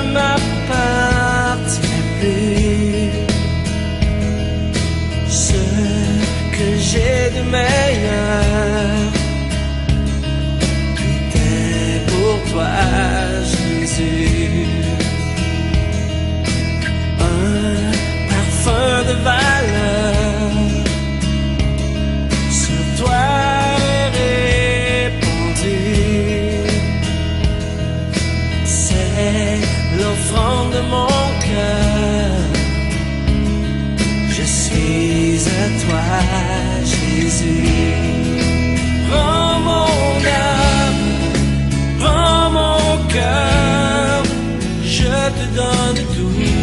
m'appartient plus. Ce que j'ai de meilleur, tout est pour toi, Jésus. Un parfum de valeur sur toi est répandu. C'est l'offrande de mon cœur. Je suis à toi, Jésus. Prends mon âme, prends mon cœur, je te donne tout.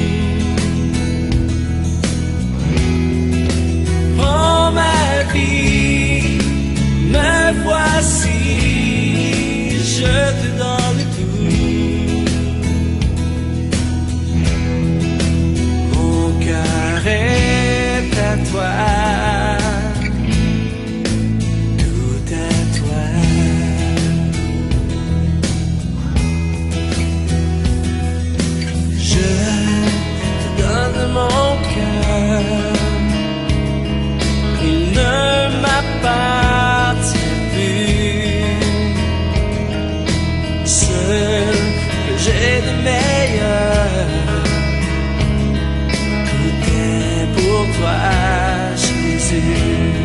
Prends ma vie, me voici, je te donne tout. Mon cœur est à toi, tout à toi. Je te donne mon cœur, il ne m'appartient plus. Ce que j'ai de meilleur, tout est pour toi, Jésus.